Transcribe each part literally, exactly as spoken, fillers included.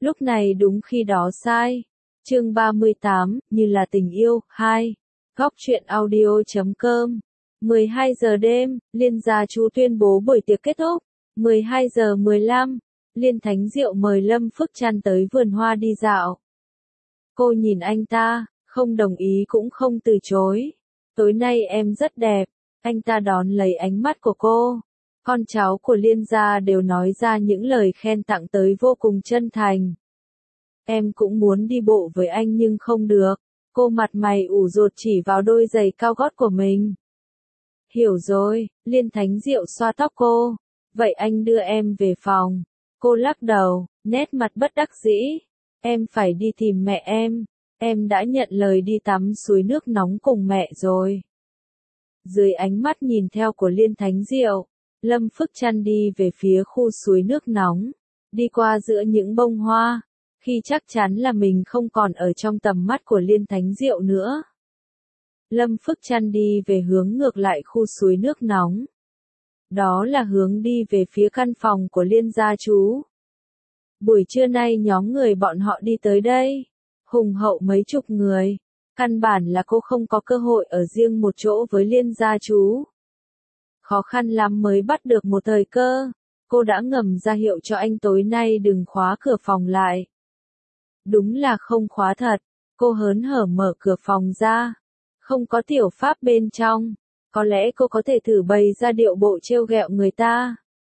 Lúc này đúng khi đó sai. Chương ba mươi tám, như là tình yêu, hai. Góc truyện audio chấm com. mười hai giờ đêm, Liên gia chú tuyên bố buổi tiệc kết thúc. mười hai giờ mười lăm, Liên Thánh Diệu mời Lâm Phước Trăn tới vườn hoa đi dạo. Cô nhìn anh ta, không đồng ý cũng không từ chối. Tối nay em rất đẹp. Anh ta đón lấy ánh mắt của cô. Con cháu của Liên gia đều nói ra những lời khen tặng tới vô cùng chân thành. Em cũng muốn đi bộ với anh nhưng không được. Cô mặt mày ủ rột chỉ vào đôi giày cao gót của mình. Hiểu rồi, Liên Thánh Diệu xoa tóc cô. Vậy anh đưa em về phòng. Cô lắc đầu, nét mặt bất đắc dĩ. Em phải đi tìm mẹ em. Em đã nhận lời đi tắm suối nước nóng cùng mẹ rồi. Dưới ánh mắt nhìn theo của Liên Thánh Diệu, Lâm Phước Trăn đi về phía khu suối nước nóng. Đi qua giữa những bông hoa. Khi chắc chắn là mình không còn ở trong tầm mắt của Liên Thánh Diệu nữa. Lâm Phước Trăn đi về hướng ngược lại khu suối nước nóng. Đó là hướng đi về phía căn phòng của Liên gia chú. Buổi trưa nay nhóm người bọn họ đi tới đây. Hùng hậu mấy chục người. Căn bản là cô không có cơ hội ở riêng một chỗ với Liên gia chú. Khó khăn lắm mới bắt được một thời cơ. Cô đã ngầm ra hiệu cho anh tối nay đừng khóa cửa phòng lại. Đúng là không khóa thật. Cô hớn hở mở cửa phòng ra. Không có tiểu pháp bên trong. Có lẽ cô có thể thử bày ra điệu bộ trêu ghẹo người ta.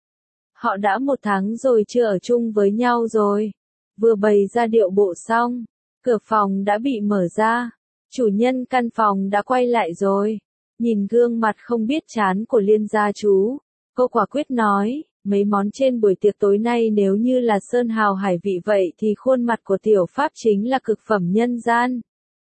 Họ đã một tháng rồi chưa ở chung với nhau rồi. Vừa bày ra điệu bộ xong, cửa phòng đã bị mở ra. Chủ nhân căn phòng đã quay lại rồi. Nhìn gương mặt không biết chán của Liên gia chú, cô quả quyết nói, mấy món trên buổi tiệc tối nay nếu như là sơn hào hải vị vậy thì khuôn mặt của tiểu pháp chính là cực phẩm nhân gian.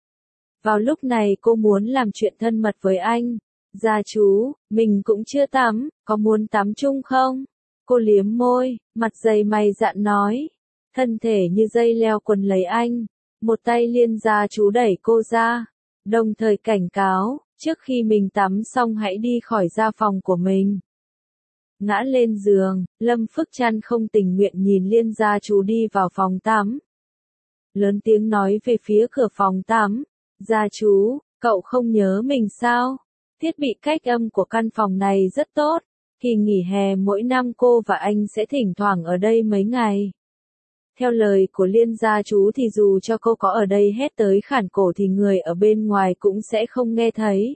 Vào lúc này cô muốn làm chuyện thân mật với anh. Gia chú, mình cũng chưa tắm, có muốn tắm chung không? Cô liếm môi, mặt dày mày dạn nói. Thân thể như dây leo quấn lấy anh. Một tay Liên gia chú đẩy cô ra. Đồng thời cảnh cáo, trước khi mình tắm xong hãy đi khỏi gia phòng của mình. Ngã lên giường, Lâm Phước Trăn không tình nguyện nhìn Liên gia chú đi vào phòng tắm. Lớn tiếng nói về phía cửa phòng tắm. Gia chú, cậu không nhớ mình sao? Thiết bị cách âm của căn phòng này rất tốt. Kỳ nghỉ hè mỗi năm cô và anh sẽ thỉnh thoảng ở đây mấy ngày. Theo lời của Liên gia chú thì dù cho cô có ở đây hét tới khản cổ thì người ở bên ngoài cũng sẽ không nghe thấy.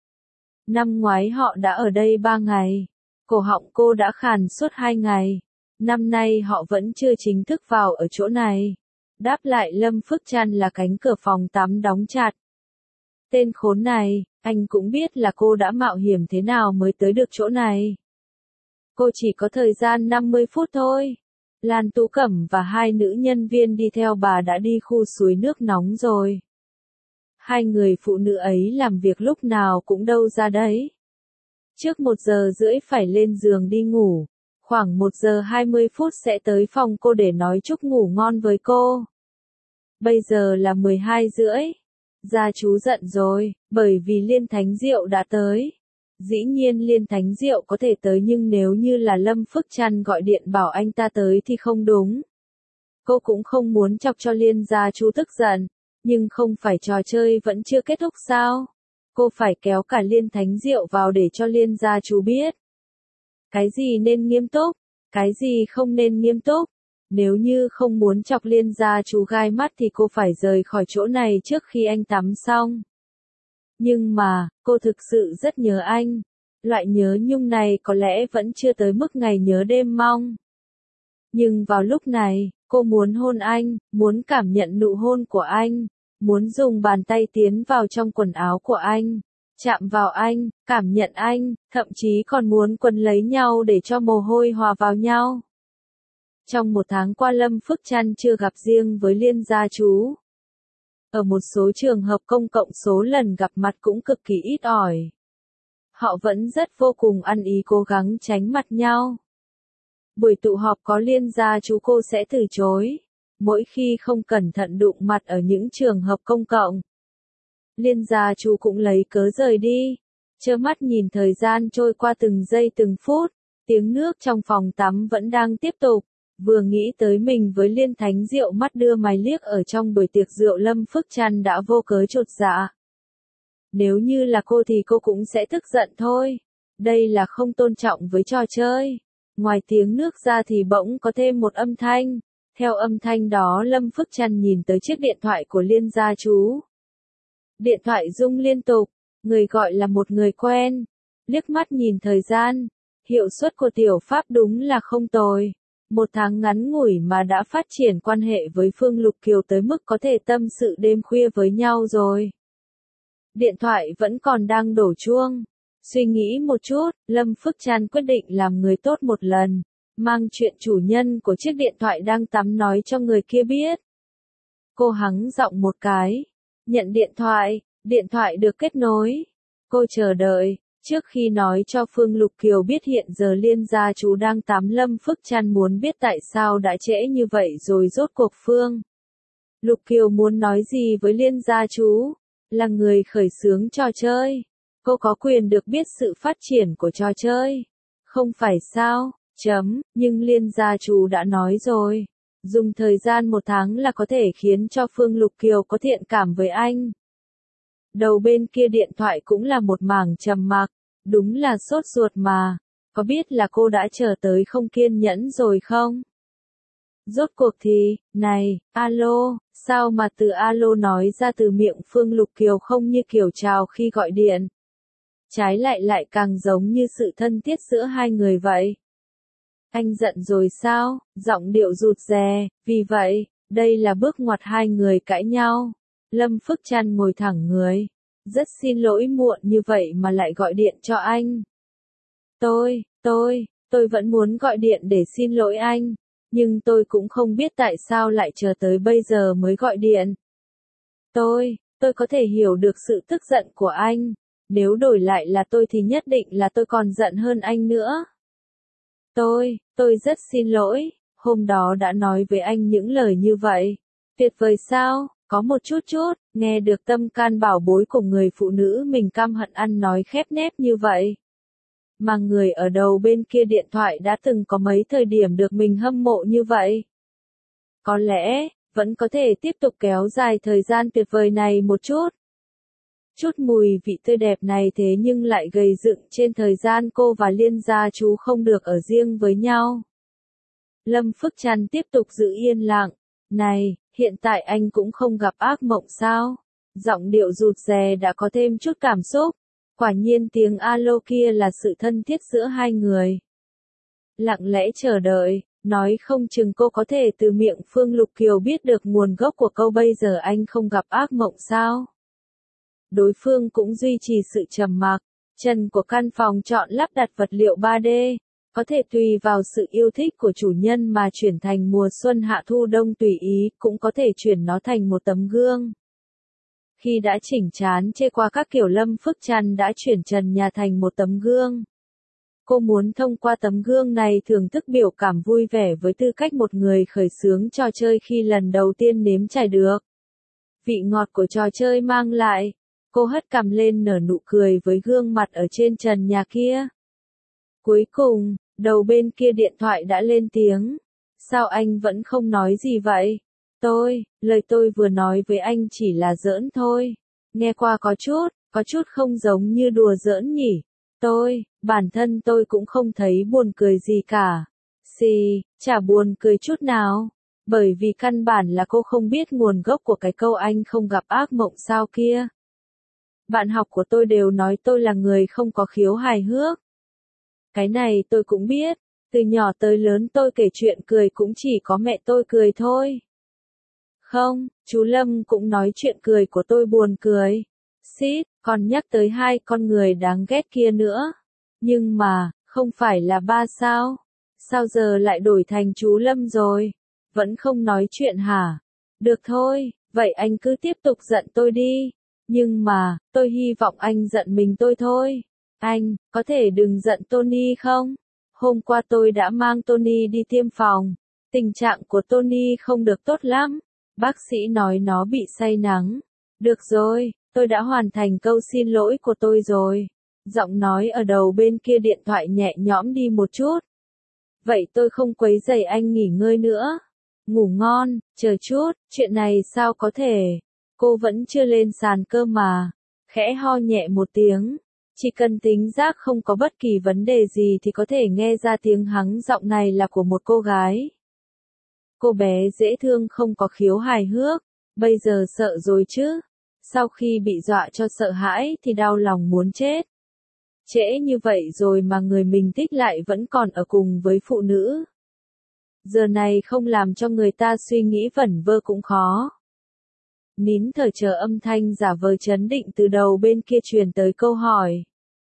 Năm ngoái họ đã ở đây ba ngày. Cổ họng cô đã khàn suốt hai ngày. Năm nay họ vẫn chưa chính thức vào ở chỗ này. Đáp lại Lâm Phước Trăn là cánh cửa phòng tắm đóng chặt. Tên khốn này, anh cũng biết là cô đã mạo hiểm thế nào mới tới được chỗ này. Cô chỉ có thời gian năm mươi phút thôi. Lan Tú Cẩm và hai nữ nhân viên đi theo bà đã đi khu suối nước nóng rồi. Hai người phụ nữ ấy làm việc lúc nào cũng đâu ra đấy. Trước một giờ rưỡi phải lên giường đi ngủ. Khoảng một giờ hai mươi phút sẽ tới phòng cô để nói chúc ngủ ngon với cô. Bây giờ là mười hai rưỡi. Gia chú giận rồi, bởi vì Liên Thánh Diệu đã tới. Dĩ nhiên Liên Thánh Diệu có thể tới nhưng nếu như là Lâm Phước Trăn gọi điện bảo anh ta tới thì không đúng. Cô cũng không muốn chọc cho Liên gia chú tức giận, nhưng không phải trò chơi vẫn chưa kết thúc sao? Cô phải kéo cả Liên Thánh Diệu vào để cho Liên gia chú biết. Cái gì nên nghiêm túc, cái gì không nên nghiêm túc. Nếu như không muốn chọc Liên gia chú gai mắt thì cô phải rời khỏi chỗ này trước khi anh tắm xong. Nhưng mà, cô thực sự rất nhớ anh. Loại nhớ nhung này có lẽ vẫn chưa tới mức ngày nhớ đêm mong. Nhưng vào lúc này, cô muốn hôn anh, muốn cảm nhận nụ hôn của anh, muốn dùng bàn tay tiến vào trong quần áo của anh, chạm vào anh, cảm nhận anh, thậm chí còn muốn quấn lấy nhau để cho mồ hôi hòa vào nhau. Trong một tháng qua Lâm Phước Trăn chưa gặp riêng với Liên gia chú. Ở một số trường hợp công cộng số lần gặp mặt cũng cực kỳ ít ỏi. Họ vẫn rất vô cùng ăn ý cố gắng tránh mặt nhau. Buổi tụ họp có Liên gia chú cô sẽ từ chối. Mỗi khi không cẩn thận đụng mặt ở những trường hợp công cộng. Liên gia chú cũng lấy cớ rời đi. Trơ mắt nhìn thời gian trôi qua từng giây từng phút. Tiếng nước trong phòng tắm vẫn đang tiếp tục. Vừa nghĩ tới mình với Liên Thánh Diệu mắt đưa mày liếc ở trong buổi tiệc rượu, Lâm Phước Trăn đã vô cớ chột dạ. Nếu như là cô thì cô cũng sẽ tức giận thôi. Đây là không tôn trọng với trò chơi. Ngoài tiếng nước ra thì bỗng có thêm một âm thanh. Theo âm thanh đó Lâm Phước Trăn nhìn tới chiếc điện thoại của Liên gia chú. Điện thoại rung liên tục, người gọi là một người quen. Liếc mắt nhìn thời gian, hiệu suất của tiểu pháp đúng là không tồi. Một tháng ngắn ngủi mà đã phát triển quan hệ với Phương Lục Kiều tới mức có thể tâm sự đêm khuya với nhau rồi. Điện thoại vẫn còn đang đổ chuông. Suy nghĩ một chút, Lâm Phước Trăn quyết định làm người tốt một lần. Mang chuyện chủ nhân của chiếc điện thoại đang tắm nói cho người kia biết. Cô hắng giọng một cái. Nhận điện thoại, điện thoại được kết nối. Cô chờ đợi, trước khi nói cho Phương Lục Kiều biết hiện giờ Liên gia chú đang tắm, Lâm Phước Trăn muốn biết tại sao đã trễ như vậy rồi rốt cuộc Phương Lục Kiều muốn nói gì với Liên gia chú. Là người khởi xướng trò chơi. Cô có quyền được biết sự phát triển của trò chơi. Không phải sao, chấm, nhưng Liên gia chú đã nói rồi. Dùng thời gian một tháng là có thể khiến cho Phương Lục Kiều có thiện cảm với anh. Đầu bên kia điện thoại cũng là một mảng trầm mặc. Đúng là sốt ruột mà. Có biết là cô đã chờ tới không kiên nhẫn rồi không? Rốt cuộc thì, này, alo, sao mà từ alo nói ra từ miệng Phương Lục Kiều không như kiểu chào khi gọi điện. Trái lại lại càng giống như sự thân thiết giữa hai người vậy. Anh giận rồi sao? Giọng điệu rụt rè, vì vậy, đây là bước ngoặt hai người cãi nhau. Lâm Phước Trăn ngồi thẳng người. Rất xin lỗi muộn như vậy mà lại gọi điện cho anh. Tôi, tôi, tôi vẫn muốn gọi điện để xin lỗi anh. Nhưng tôi cũng không biết tại sao lại chờ tới bây giờ mới gọi điện. Tôi, tôi có thể hiểu được sự tức giận của anh. Nếu đổi lại là tôi thì nhất định là tôi còn giận hơn anh nữa. Tôi, tôi rất xin lỗi, hôm đó đã nói với anh những lời như vậy. Tuyệt vời sao, có một chút chút, nghe được tâm can bảo bối của người phụ nữ mình căm hận ăn nói khép nép như vậy. Mà người ở đầu bên kia điện thoại đã từng có mấy thời điểm được mình hâm mộ như vậy. Có lẽ, vẫn có thể tiếp tục kéo dài thời gian tuyệt vời này một chút. Chút mùi vị tươi đẹp này thế nhưng lại gầy dựng trên thời gian cô và Liên gia chú không được ở riêng với nhau. Lâm Phước Trăn tiếp tục giữ yên lặng. Này, hiện tại anh cũng không gặp ác mộng sao? Giọng điệu rụt rè đã có thêm chút cảm xúc. Quả nhiên tiếng alo kia là sự thân thiết giữa hai người. Lặng lẽ chờ đợi, nói không chừng cô có thể từ miệng Phương Lục Kiều biết được nguồn gốc của câu bây giờ anh không gặp ác mộng sao? Đối phương cũng duy trì sự trầm mặc. Trần của căn phòng chọn lắp đặt vật liệu ba D, có thể tùy vào sự yêu thích của chủ nhân mà chuyển thành mùa xuân hạ thu đông tùy ý, cũng có thể chuyển nó thành một tấm gương. Khi đã chỉnh trán chê qua các kiểu, Lâm Phước Trăn đã chuyển trần nhà thành một tấm gương. Cô muốn thông qua tấm gương này thưởng thức biểu cảm vui vẻ với tư cách một người khởi xướng trò chơi khi lần đầu tiên nếm trải được vị ngọt của trò chơi mang lại. Cô hất cằm lên nở nụ cười với gương mặt ở trên trần nhà kia. Cuối cùng, đầu bên kia điện thoại đã lên tiếng. Sao anh vẫn không nói gì vậy? Tôi, lời tôi vừa nói với anh chỉ là giỡn thôi. Nghe qua có chút, có chút không giống như đùa giỡn nhỉ. Tôi, bản thân tôi cũng không thấy buồn cười gì cả. Xì, chả buồn cười chút nào. Bởi vì căn bản là cô không biết nguồn gốc của cái câu anh không gặp ác mộng sao kia. Bạn học của tôi đều nói tôi là người không có khiếu hài hước. Cái này tôi cũng biết, từ nhỏ tới lớn tôi kể chuyện cười cũng chỉ có mẹ tôi cười thôi. Không, chú Lâm cũng nói chuyện cười của tôi buồn cười. Xít, còn nhắc tới hai con người đáng ghét kia nữa. Nhưng mà, không phải là ba sao? Sao giờ lại đổi thành chú Lâm rồi? Vẫn không nói chuyện hả? Được thôi, vậy anh cứ tiếp tục giận tôi đi. Nhưng mà, tôi hy vọng anh giận mình tôi thôi. Anh, có thể đừng giận Tony không? Hôm qua tôi đã mang Tony đi tiêm phòng. Tình trạng của Tony không được tốt lắm. Bác sĩ nói nó bị say nắng. Được rồi, tôi đã hoàn thành câu xin lỗi của tôi rồi. Giọng nói ở đầu bên kia điện thoại nhẹ nhõm đi một chút. Vậy tôi không quấy rầy anh nghỉ ngơi nữa. Ngủ ngon, chờ chút, chuyện này sao có thể? Cô vẫn chưa lên sàn cơ mà. Khẽ ho nhẹ một tiếng. Chỉ cần tính giác không có bất kỳ vấn đề gì thì có thể nghe ra tiếng hắng giọng này là của một cô gái. Cô bé dễ thương không có khiếu hài hước. Bây giờ sợ rồi chứ. Sau khi bị dọa cho sợ hãi thì đau lòng muốn chết. Trễ như vậy rồi mà người mình thích lại vẫn còn ở cùng với phụ nữ. Giờ này không làm cho người ta suy nghĩ vẩn vơ cũng khó. Nín thở chờ âm thanh giả vờ trấn định từ đầu bên kia truyền tới câu hỏi.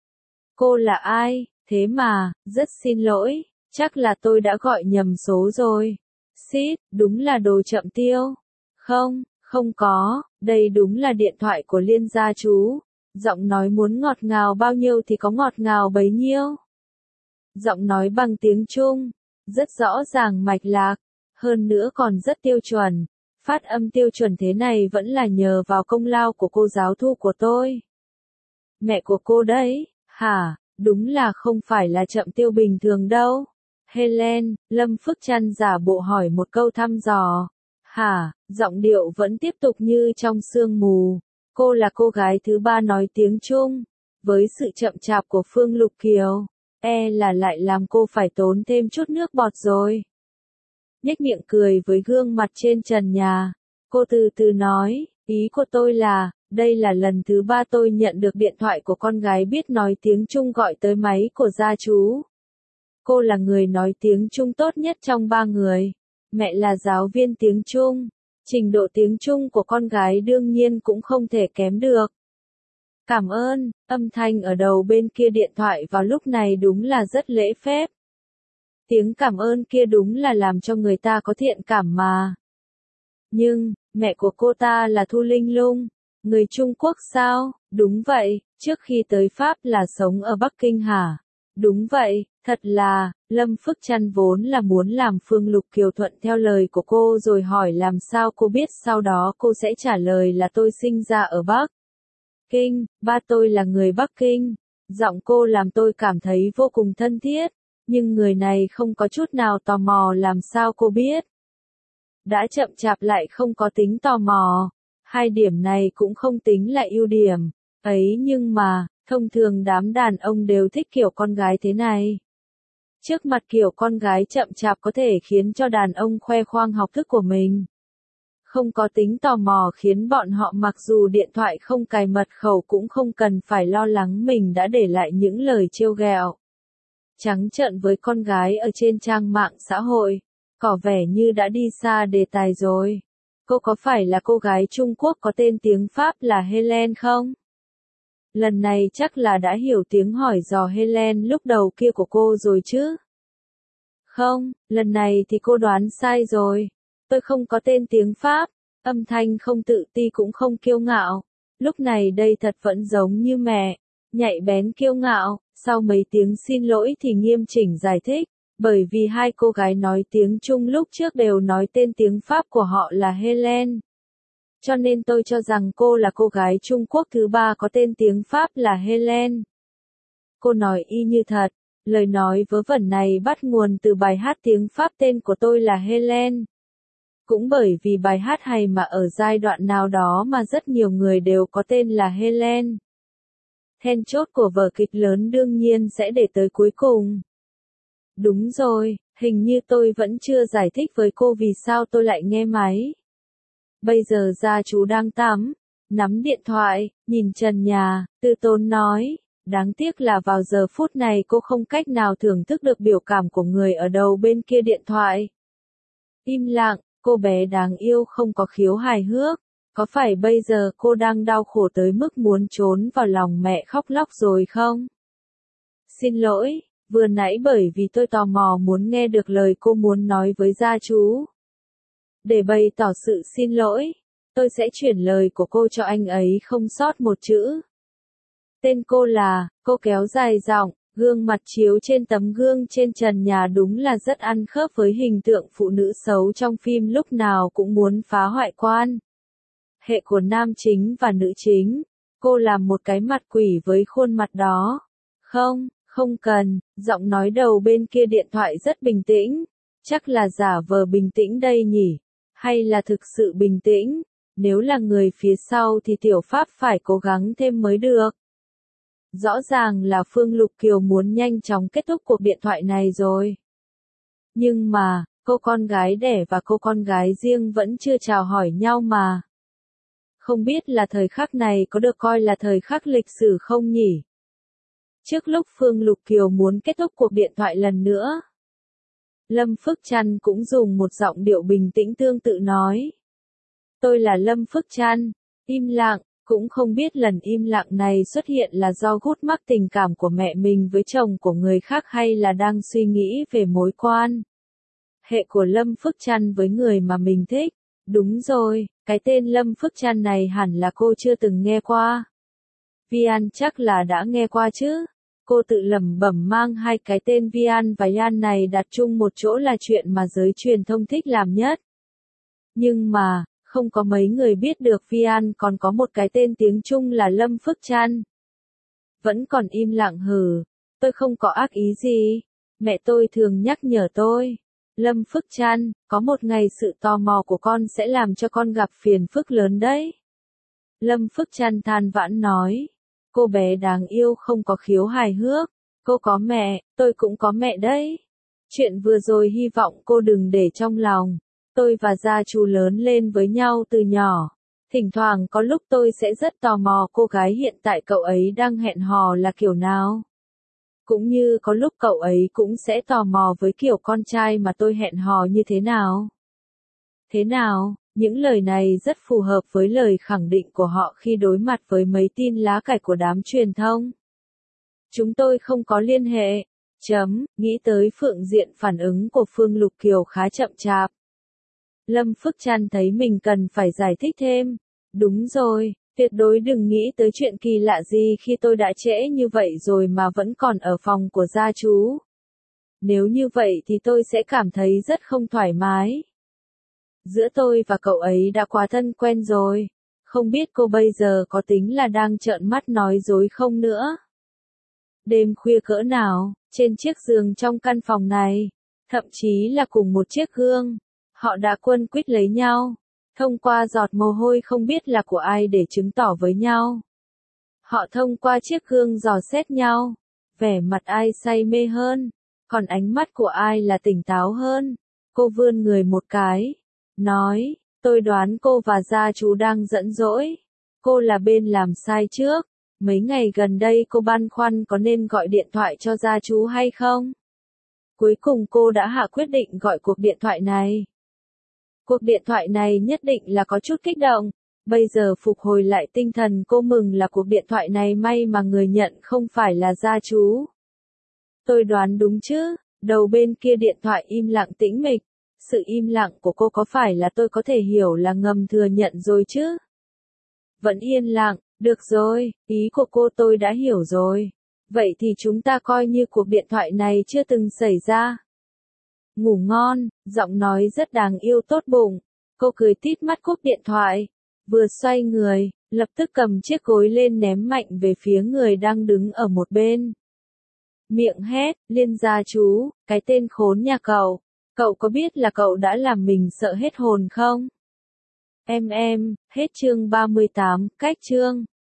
Cô là ai, thế mà, rất xin lỗi, chắc là tôi đã gọi nhầm số rồi. Xít, đúng là đồ chậm tiêu. Không, không có, đây đúng là điện thoại của Liên gia chú. Giọng nói muốn ngọt ngào bao nhiêu thì có ngọt ngào bấy nhiêu. Giọng nói bằng tiếng Trung, rất rõ ràng mạch lạc, hơn nữa còn rất tiêu chuẩn. Phát âm tiêu chuẩn thế này vẫn là nhờ vào công lao của cô giáo thu của tôi. Mẹ của cô đấy, hả, đúng là không phải là chậm tiêu bình thường đâu. Helen, Lâm Phước Trăn giả bộ hỏi một câu thăm dò. Hả, giọng điệu vẫn tiếp tục như trong sương mù. Cô là cô gái thứ ba nói tiếng Trung. Với sự chậm chạp của Phương Lục Kiều, e là lại làm cô phải tốn thêm chút nước bọt rồi. Nhếch miệng cười với gương mặt trên trần nhà. Cô từ từ nói, ý của tôi là, đây là lần thứ ba tôi nhận được điện thoại của con gái biết nói tiếng Trung gọi tới máy của gia chú. Cô là người nói tiếng Trung tốt nhất trong ba người. Mẹ là giáo viên tiếng Trung. Trình độ tiếng Trung của con gái đương nhiên cũng không thể kém được. Cảm ơn, âm thanh ở đầu bên kia điện thoại vào lúc này đúng là rất lễ phép. Tiếng cảm ơn kia đúng là làm cho người ta có thiện cảm mà. Nhưng, mẹ của cô ta là Thu Linh Lung, người Trung Quốc sao? Đúng vậy, trước khi tới Pháp là sống ở Bắc Kinh hả? Đúng vậy, thật là, Lâm Phước Trăn vốn là muốn làm Phương Lục Kiều thuận theo lời của cô rồi hỏi làm sao cô biết, sau đó cô sẽ trả lời là tôi sinh ra ở Bắc Kinh, ba tôi là người Bắc Kinh. Giọng cô làm tôi cảm thấy vô cùng thân thiết, nhưng người này không có chút nào tò mò làm sao cô biết. Đã chậm chạp lại không có tính tò mò, hai điểm này cũng không tính là ưu điểm, ấy nhưng mà, thông thường đám đàn ông đều thích kiểu con gái thế này. Trước mặt kiểu con gái chậm chạp có thể khiến cho đàn ông khoe khoang học thức của mình. Không có tính tò mò khiến bọn họ mặc dù điện thoại không cài mật khẩu cũng không cần phải lo lắng mình đã để lại những lời trêu ghẹo trắng trợn với con gái ở trên trang mạng xã hội. Có vẻ như đã đi xa đề tài rồi. Cô có phải là cô gái Trung Quốc có tên tiếng Pháp là Helen không? Lần này chắc là đã hiểu tiếng hỏi dò Helen lúc đầu kia của cô rồi chứ? Không, lần này thì cô đoán sai rồi. Tôi không có tên tiếng Pháp, âm thanh không tự ti cũng không kiêu ngạo. Lúc này đây thật vẫn giống như mẹ, nhạy bén kiêu ngạo. Sau mấy tiếng xin lỗi thì nghiêm chỉnh giải thích, bởi vì hai cô gái nói tiếng Trung lúc trước đều nói tên tiếng Pháp của họ là Helen. Cho nên tôi cho rằng cô là cô gái Trung Quốc thứ ba có tên tiếng Pháp là Helen. Cô nói y như thật, lời nói vớ vẩn này bắt nguồn từ bài hát tiếng Pháp tên của tôi là Helen. Cũng bởi vì bài hát hay mà ở giai đoạn nào đó mà rất nhiều người đều có tên là Helen. Then chốt của vở kịch lớn đương nhiên sẽ để tới cuối cùng. Đúng rồi, hình như tôi vẫn chưa giải thích với cô vì sao tôi lại nghe máy. Bây giờ gia chú đang tắm, nắm điện thoại, nhìn trần nhà, Tư Tốn nói. Đáng tiếc là vào giờ phút này cô không cách nào thưởng thức được biểu cảm của người ở đầu bên kia điện thoại. Im lặng, cô bé đáng yêu không có khiếu hài hước. Có phải bây giờ cô đang đau khổ tới mức muốn trốn vào lòng mẹ khóc lóc rồi không? Xin lỗi, vừa nãy bởi vì tôi tò mò muốn nghe được lời cô muốn nói với gia chú. Để bày tỏ sự xin lỗi, tôi sẽ chuyển lời của cô cho anh ấy không sót một chữ. Tên cô là, cô kéo dài giọng, gương mặt chiếu trên tấm gương trên trần nhà đúng là rất ăn khớp với hình tượng phụ nữ xấu trong phim lúc nào cũng muốn phá hoại quan hệ của nam chính và nữ chính. Cô làm một cái mặt quỷ với khuôn mặt đó. Không, Không cần, giọng nói đầu bên kia điện thoại rất bình tĩnh. Chắc là giả vờ bình tĩnh đây nhỉ? Hay là thực sự bình tĩnh? Nếu là người phía sau thì Tiểu Pháp phải cố gắng thêm mới được. Rõ ràng là Phương Lục Kiều muốn nhanh chóng kết thúc cuộc điện thoại này rồi. Nhưng mà, cô con gái đẻ và cô con gái riêng vẫn chưa chào hỏi nhau mà. Không biết là thời khắc này có được coi là thời khắc lịch sử không nhỉ? Trước lúc Phương Lục Kiều muốn kết thúc cuộc điện thoại lần nữa, Lâm Phước Trăn cũng dùng một giọng điệu bình tĩnh tương tự nói. Tôi là Lâm Phước Trăn, im lặng, cũng không biết lần im lặng này xuất hiện là do gút mắc tình cảm của mẹ mình với chồng của người khác hay là đang suy nghĩ về mối quan hệ của Lâm Phước Trăn với người mà mình thích. Đúng rồi, cái tên Lâm Phước Trăn này hẳn là cô chưa từng nghe qua. Vian chắc là đã nghe qua chứ. Cô tự lẩm bẩm mang hai cái tên Vian và Yan này đặt chung một chỗ là chuyện mà giới truyền thông thích làm nhất. Nhưng mà, không có mấy người biết được Vian còn có một cái tên tiếng Trung là Lâm Phước Trăn. Vẫn còn im lặng hừ, tôi không có ác ý gì. Mẹ tôi thường nhắc nhở tôi. Lâm Phước Trăn, có một ngày sự tò mò của con sẽ làm cho con gặp phiền phức lớn đấy. Lâm Phước Trăn than vãn nói. Cô bé đáng yêu không có khiếu hài hước. Cô có mẹ, tôi cũng có mẹ đấy. Chuyện vừa rồi hy vọng cô đừng để trong lòng. Tôi và gia chú lớn lên với nhau từ nhỏ. Thỉnh thoảng có lúc tôi sẽ rất tò mò cô gái hiện tại cậu ấy đang hẹn hò là kiểu nào. Cũng như có lúc cậu ấy cũng sẽ tò mò với kiểu con trai mà tôi hẹn hò như thế nào. Thế nào, những lời này rất phù hợp với lời khẳng định của họ khi đối mặt với mấy tin lá cải của đám truyền thông. Chúng tôi không có liên hệ. Chấm, nghĩ tới phương diện phản ứng của Phương Lục Kiều khá chậm chạp. Lâm Phước Trăn thấy mình cần phải giải thích thêm. Đúng rồi, tuyệt đối đừng nghĩ tới chuyện kỳ lạ gì khi tôi đã trễ như vậy rồi mà vẫn còn ở phòng của gia chú. Nếu như vậy thì tôi sẽ cảm thấy rất không thoải mái. Giữa tôi và cậu ấy đã quá thân quen rồi. Không biết cô bây giờ có tính là đang trợn mắt nói dối không nữa. Đêm khuya cỡ nào, trên chiếc giường trong căn phòng này, thậm chí là cùng một chiếc gương, họ đã quấn quýt lấy nhau, thông qua giọt mồ hôi không biết là của ai để chứng tỏ với nhau. Họ thông qua chiếc gương dò xét nhau, vẻ mặt ai say mê hơn, còn ánh mắt của ai là tỉnh táo hơn. Cô vươn người một cái, nói, tôi đoán cô và gia chú đang giận dỗi. Cô là bên làm sai trước. Mấy ngày gần đây cô băn khoăn có nên gọi điện thoại cho gia chú hay không? Cuối cùng cô đã hạ quyết định gọi cuộc điện thoại này. Cuộc điện thoại này nhất định là có chút kích động. Bây giờ phục hồi lại tinh thần cô mừng là cuộc điện thoại này may mà người nhận không phải là gia chú. Tôi đoán đúng chứ, đầu bên kia điện thoại im lặng tĩnh mịch. Sự im lặng của cô có phải là tôi có thể hiểu là ngầm thừa nhận rồi chứ? Vẫn yên lặng, được rồi, ý của cô tôi đã hiểu rồi. Vậy thì chúng ta coi như cuộc điện thoại này chưa từng xảy ra. Ngủ ngon, giọng nói rất đáng yêu tốt bụng. Cô cười tít mắt cúp điện thoại. Vừa xoay người, lập tức cầm chiếc gối lên ném mạnh về phía người đang đứng ở một bên. Miệng hét, Liên gia chú, cái tên khốn nhà cậu. Cậu có biết là cậu đã làm mình sợ hết hồn không? Em em, hết chương ba mươi tám, cách chương.